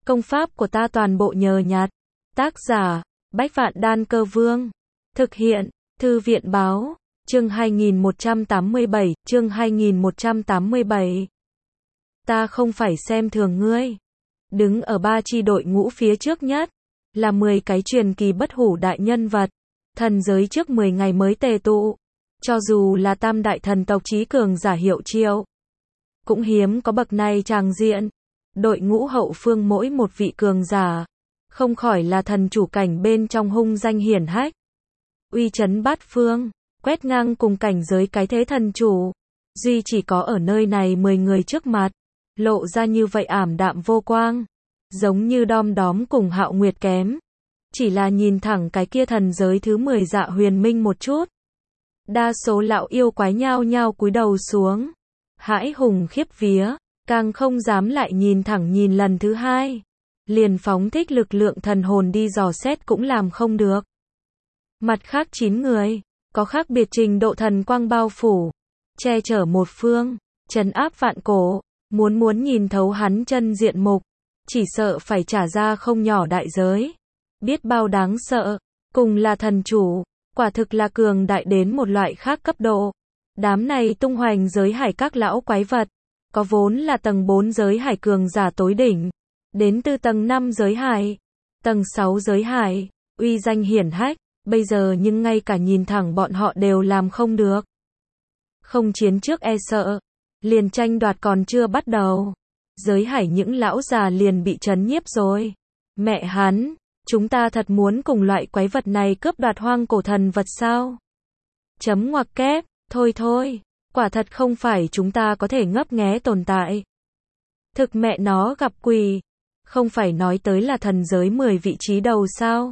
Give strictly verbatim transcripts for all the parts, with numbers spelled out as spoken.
Công pháp của ta toàn bộ nhờ nhặt. Tác giả, Bách Vạn Đan Cơ Vương. Thực hiện, Thư viện Báo. Chương hai nghìn một trăm tám mươi bảy, chương hai nghìn một trăm tám mươi bảy. Ta không phải xem thường ngươi. Đứng ở ba chi đội ngũ phía trước nhất, là mười cái truyền kỳ bất hủ đại nhân vật. Thần giới trước mười ngày mới tề tụ. Cho dù là tam đại thần tộc trí cường giả Hiệu Triệu, cũng hiếm có bậc này tràng diện. Đội ngũ hậu phương mỗi một vị cường giả, không khỏi là thần chủ cảnh bên trong hung danh hiển hách. Uy chấn bát phương, quét ngang cùng cảnh giới cái thế thần chủ. Duy chỉ có ở nơi này mười người trước mặt, lộ ra như vậy ảm đạm vô quang. Giống như đom đóm cùng Hạo Nguyệt kém. Chỉ là nhìn thẳng cái kia thần giới thứ mười Dạ Huyền Minh một chút. Đa số lão yêu quái nhao nhao cúi đầu xuống. Hãi hùng khiếp vía, càng không dám lại nhìn thẳng nhìn lần thứ hai. Liền phóng thích lực lượng thần hồn đi dò xét cũng làm không được. Mặt khác chín người, có khác biệt trình độ thần quang bao phủ, che chở một phương, trấn áp vạn cổ. Muốn muốn nhìn thấu hắn chân diện mục, chỉ sợ phải trả ra không nhỏ đại giới. Biết bao đáng sợ, cùng là thần chủ, quả thực là cường đại đến một loại khác cấp độ. Đám này tung hoành giới hải các lão quái vật, có vốn là tầng bốn giới hải cường giả tối đỉnh, đến từ tầng năm giới hải, tầng sáu giới hải, uy danh hiển hách, bây giờ nhưng ngay cả nhìn thẳng bọn họ đều làm không được. Không chiến trước e sợ, liền tranh đoạt còn chưa bắt đầu, giới hải những lão già liền bị trấn nhiếp rồi. Mẹ hắn, chúng ta thật muốn cùng loại quái vật này cướp đoạt hoang cổ thần vật sao? Chấm ngoặc kép, thôi thôi, quả thật không phải chúng ta có thể ngấp nghé tồn tại. Thực mẹ nó gặp quỷ, không phải nói tới là thần giới mười vị trí đầu sao?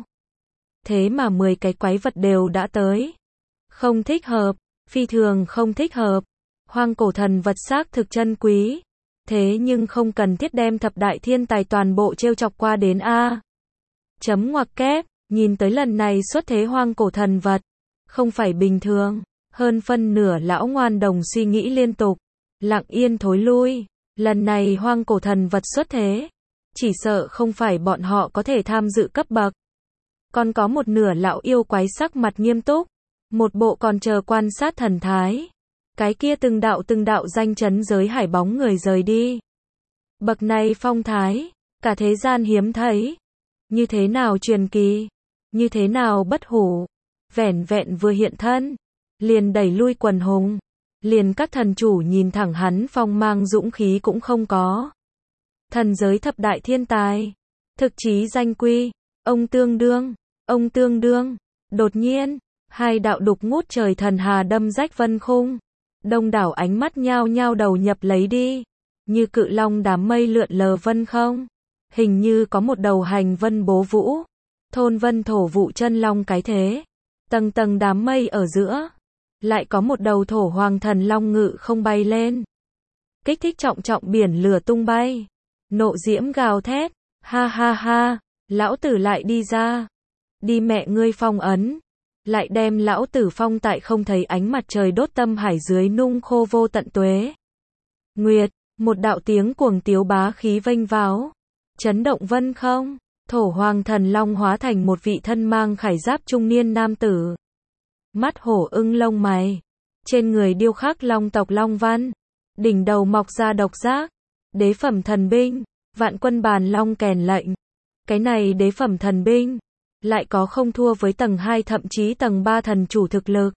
Thế mà mười cái quái vật đều đã tới. Không thích hợp, phi thường không thích hợp. Hoang cổ thần vật xác thực chân quý. Thế nhưng không cần thiết đem thập đại thiên tài toàn bộ trêu chọc qua đến A. Chấm ngoặc kép, nhìn tới lần này xuất thế hoang cổ thần vật. Không phải bình thường. Hơn phân nửa lão ngoan đồng suy nghĩ liên tục. Lặng yên thối lui. Lần này hoang cổ thần vật xuất thế. Chỉ sợ không phải bọn họ có thể tham dự cấp bậc. Còn có một nửa lão yêu quái sắc mặt nghiêm túc. Một bộ còn chờ quan sát thần thái. Cái kia từng đạo từng đạo danh chấn giới hải bóng người rời đi. Bậc này phong thái, cả thế gian hiếm thấy. Như thế nào truyền kỳ, như thế nào bất hủ. Vẻn vẹn vừa hiện thân, liền đẩy lui quần hùng. Liền các thần chủ nhìn thẳng hắn phong mang dũng khí cũng không có. Thần giới thập đại thiên tài, thực chí danh quy, ông tương đương, ông tương đương. Đột nhiên, hai đạo đục ngút trời thần hà đâm rách vân khung. Đông đảo ánh mắt nhao nhao đầu nhập lấy đi. Như cự long đám mây lượn lờ vân không. Hình như có một đầu hành vân bố vũ. Thôn vân thổ vụ chân long cái thế. Tầng tầng đám mây ở giữa. Lại có một đầu thổ hoàng thần long ngự không bay lên. Kích thích trọng trọng biển lửa tung bay. Nộ diễm gào thét. Ha ha ha. Lão tử lại đi ra. Đi mẹ ngươi phong ấn. Lại đem lão tử phong tại không thấy ánh mặt trời đốt tâm hải dưới nung khô vô tận tuế. Nguyệt, một đạo tiếng cuồng tiếu bá khí vênh váo. Chấn động vân không, thổ hoàng thần long hóa thành một vị thân mang khải giáp trung niên nam tử. Mắt hổ ưng lông mày. Trên người điêu khắc long tộc long văn. Đỉnh đầu mọc ra độc giác. Đế phẩm thần binh, vạn quân bàn long kèn lệnh. Cái này đế phẩm thần binh. Lại có không thua với tầng hai thậm chí tầng ba thần chủ thực lực.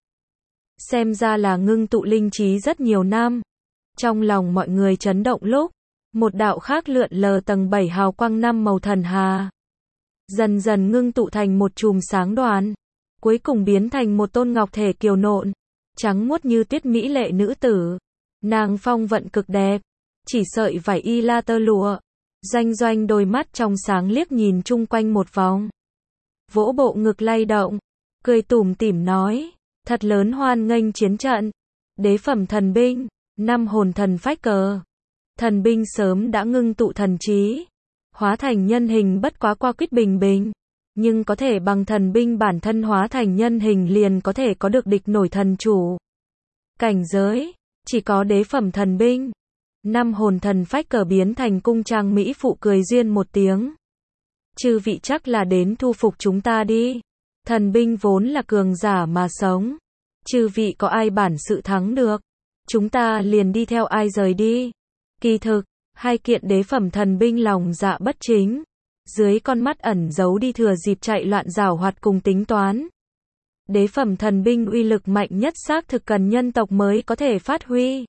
Xem ra là ngưng tụ linh trí rất nhiều năm. Trong lòng mọi người chấn động lúc, một đạo khác lượn lờ tầng bảy hào quang năm màu thần hà. Dần dần ngưng tụ thành một chùm sáng đoàn. Cuối cùng biến thành một tôn ngọc thể kiều nộn. Trắng muốt như tuyết mỹ lệ nữ tử. Nàng phong vận cực đẹp. Chỉ sợi vải y la tơ lụa. Doanh doanh đôi mắt trong sáng liếc nhìn chung quanh một vòng. Vỗ bộ ngực lay động, cười tủm tỉm nói, thật lớn hoan nghênh chiến trận. Đế phẩm thần binh, năm hồn thần phách cờ. Thần binh sớm đã ngưng tụ thần trí, hóa thành nhân hình bất quá qua quýt bình bình, nhưng có thể bằng thần binh bản thân hóa thành nhân hình liền có thể có được địch nổi thần chủ. Cảnh giới, chỉ có đế phẩm thần binh, Năm hồn thần phách cờ biến thành cung trang mỹ phụ cười duyên một tiếng. Chư vị chắc là đến thu phục chúng ta đi. Thần binh vốn là cường giả mà sống. Chư vị có ai bản sự thắng được, chúng ta liền đi theo ai rời đi. Kỳ thực, hai kiện đế phẩm thần binh lòng dạ bất chính. Dưới con mắt ẩn giấu đi thừa dịp chạy loạn giảo hoạt cùng tính toán. Đế phẩm thần binh uy lực mạnh nhất xác thực cần nhân tộc mới có thể phát huy.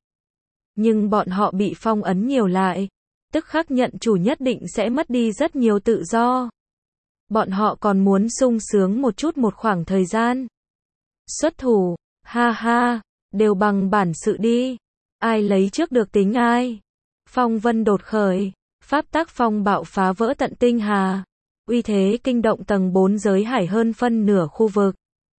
Nhưng bọn họ bị phong ấn nhiều lại, tức khắc nhận chủ nhất định sẽ mất đi rất nhiều tự do. Bọn họ còn muốn sung sướng một chút một khoảng thời gian. Xuất thủ, ha ha, đều bằng bản sự đi. Ai lấy trước được tính ai. Phong vân đột khởi, pháp tác phong bạo phá vỡ tận tinh hà. Uy thế kinh động tầng bốn giới hải hơn phân nửa khu vực.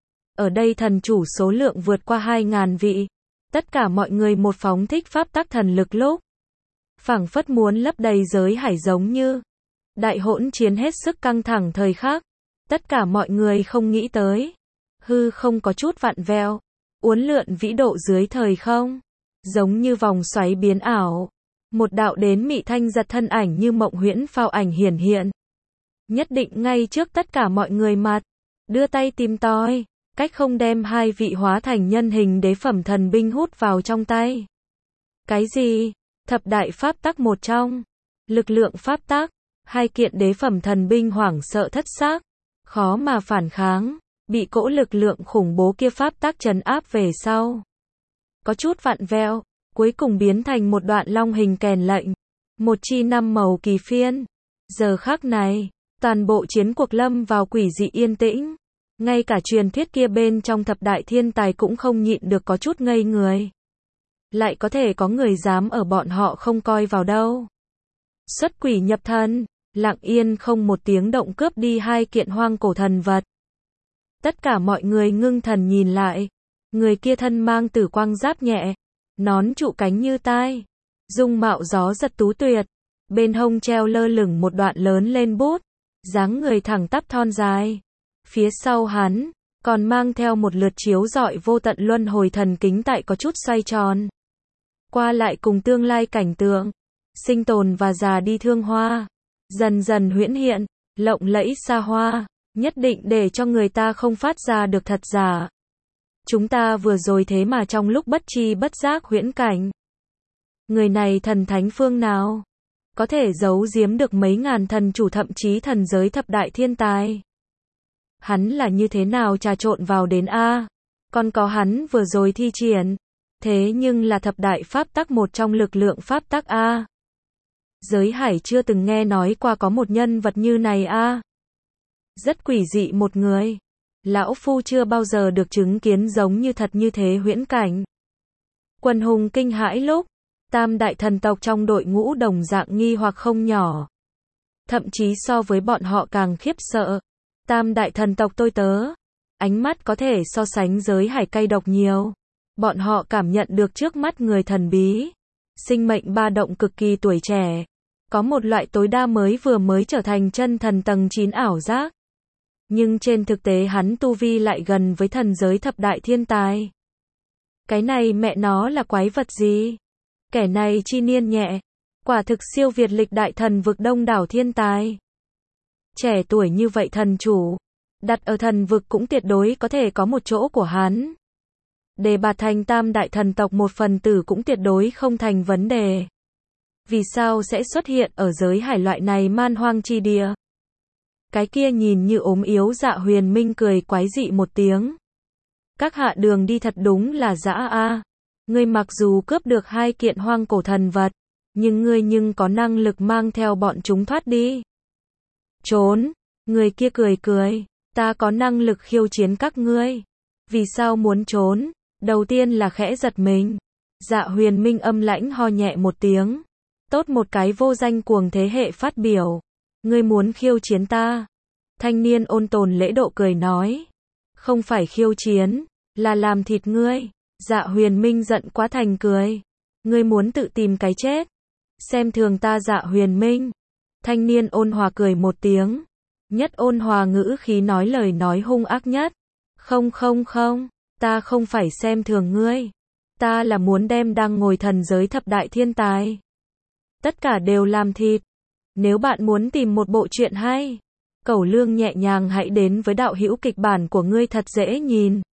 Ở đây thần chủ số lượng vượt qua hai ngàn vị. Tất cả mọi người một phóng thích pháp tắc thần lực lúc. Phảng phất muốn lấp đầy giới hải giống như. Đại hỗn chiến hết sức căng thẳng thời khắc. Tất cả mọi người không nghĩ tới. Hư không có chút vặn vẹo. Uốn lượn vĩ độ dưới thời không. Giống như vòng xoáy biến ảo. Một đạo đến mị thanh giật thân ảnh như mộng huyễn phao ảnh hiển hiện. Nhất định ngay trước tất cả mọi người mặt. Đưa tay tìm tòi. Cách không đem hai vị hóa thành nhân hình đế phẩm thần binh hút vào trong tay. Cái gì? Thập đại pháp tắc một trong. Lực lượng pháp tắc. Hai kiện đế phẩm thần binh hoảng sợ thất xác. Khó mà phản kháng. Bị cỗ lực lượng khủng bố kia pháp tắc trấn áp về sau. Có chút vặn vẹo. Cuối cùng biến thành một đoạn long hình kèn lệnh. Một chi năm màu kỳ phiên. Giờ khắc này, toàn bộ chiến cuộc lâm vào quỷ dị yên tĩnh. Ngay cả truyền thuyết kia bên trong thập đại thiên tài cũng không nhịn được có chút ngây người. Lại có thể có người dám ở bọn họ không coi vào đâu. Xuất quỷ nhập thần, lặng yên không một tiếng động cướp đi hai kiện hoang cổ thần vật. Tất cả mọi người ngưng thần nhìn lại. Người kia thân mang tử quang giáp nhẹ. Nón trụ cánh như tai. Dung mạo gió giật tú tuyệt. Bên hông treo lơ lửng một đoạn lớn lên bút. Dáng người thẳng tắp thon dài. Phía sau hắn, còn mang theo một lượt chiếu rọi vô tận luân hồi thần kính tại có chút xoay tròn. Qua lại cùng tương lai cảnh tượng. Sinh tồn và già đi thương hoa. Dần dần huyễn hiện, lộng lẫy xa hoa. Nhất định để cho người ta không phát ra được thật giả. Chúng ta vừa rồi thế mà trong lúc bất chi bất giác huyễn cảnh. Người này thần thánh phương nào? Có thể giấu giếm được mấy ngàn thần chủ thậm chí thần giới thập đại thiên tài. Hắn là như thế nào trà trộn vào đến A? Còn có hắn vừa rồi thi triển. Thế nhưng là thập đại pháp tắc một trong lực lượng pháp tắc A. Giới hải chưa từng nghe nói qua có một nhân vật như này A. Rất quỷ dị một người. Lão Phu chưa bao giờ được chứng kiến giống như thật như thế huyễn cảnh. Quần hùng kinh hãi lúc. Tam đại thần tộc trong đội ngũ đồng dạng nghi hoặc không nhỏ. Thậm chí so với bọn họ càng khiếp sợ. Tam đại thần tộc tôi tớ. Ánh mắt có thể so sánh giới hải cay độc nhiều. Bọn họ cảm nhận được trước mắt người thần bí. Sinh mệnh ba động cực kỳ tuổi trẻ. Có một loại tối đa mới vừa mới trở thành chân thần tầng chín ảo giác. Nhưng trên thực tế hắn tu vi lại gần với thần giới thập đại thiên tài. Cái này mẹ nó là quái vật gì? Kẻ này chi niên nhẹ. Quả thực siêu việt lịch đại thần vực đông đảo thiên tài. Trẻ tuổi như vậy thần chủ. Đặt ở thần vực cũng tuyệt đối có thể có một chỗ của hắn. Để bạt thành tam đại thần tộc một phần tử cũng tuyệt đối không thành vấn đề. Vì sao sẽ xuất hiện ở giới hải loại này man hoang chi địa? Cái kia nhìn như ốm yếu Dạ Huyền Minh cười quái dị một tiếng. Các hạ đường đi thật đúng là dã a. Ngươi mặc dù cướp được hai kiện hoang cổ thần vật, nhưng ngươi nhưng có năng lực mang theo bọn chúng thoát đi. Trốn, người kia cười cười, ta có năng lực khiêu chiến các ngươi. Vì sao muốn trốn? Đầu tiên là khẽ giật mình. Dạ Huyền Minh âm lãnh ho nhẹ một tiếng. Tốt một cái vô danh cuồng thế hệ phát biểu. Ngươi muốn khiêu chiến ta? Thanh niên ôn tồn lễ độ cười nói. Không phải khiêu chiến, là làm thịt ngươi. Dạ Huyền Minh giận quá thành cười. Ngươi muốn tự tìm cái chết. Xem thường ta Dạ Huyền Minh. Thanh niên ôn hòa cười một tiếng. Nhất ôn hòa ngữ khí nói lời nói hung ác nhất. Không không không, ta không phải xem thường ngươi. Ta là muốn đem đang ngồi thần giới thập đại thiên tài. Tất cả đều làm thịt. Nếu bạn muốn tìm một bộ truyện hay, cẩu lương nhẹ nhàng hãy đến với đạo hữu kịch bản của ngươi thật dễ nhìn.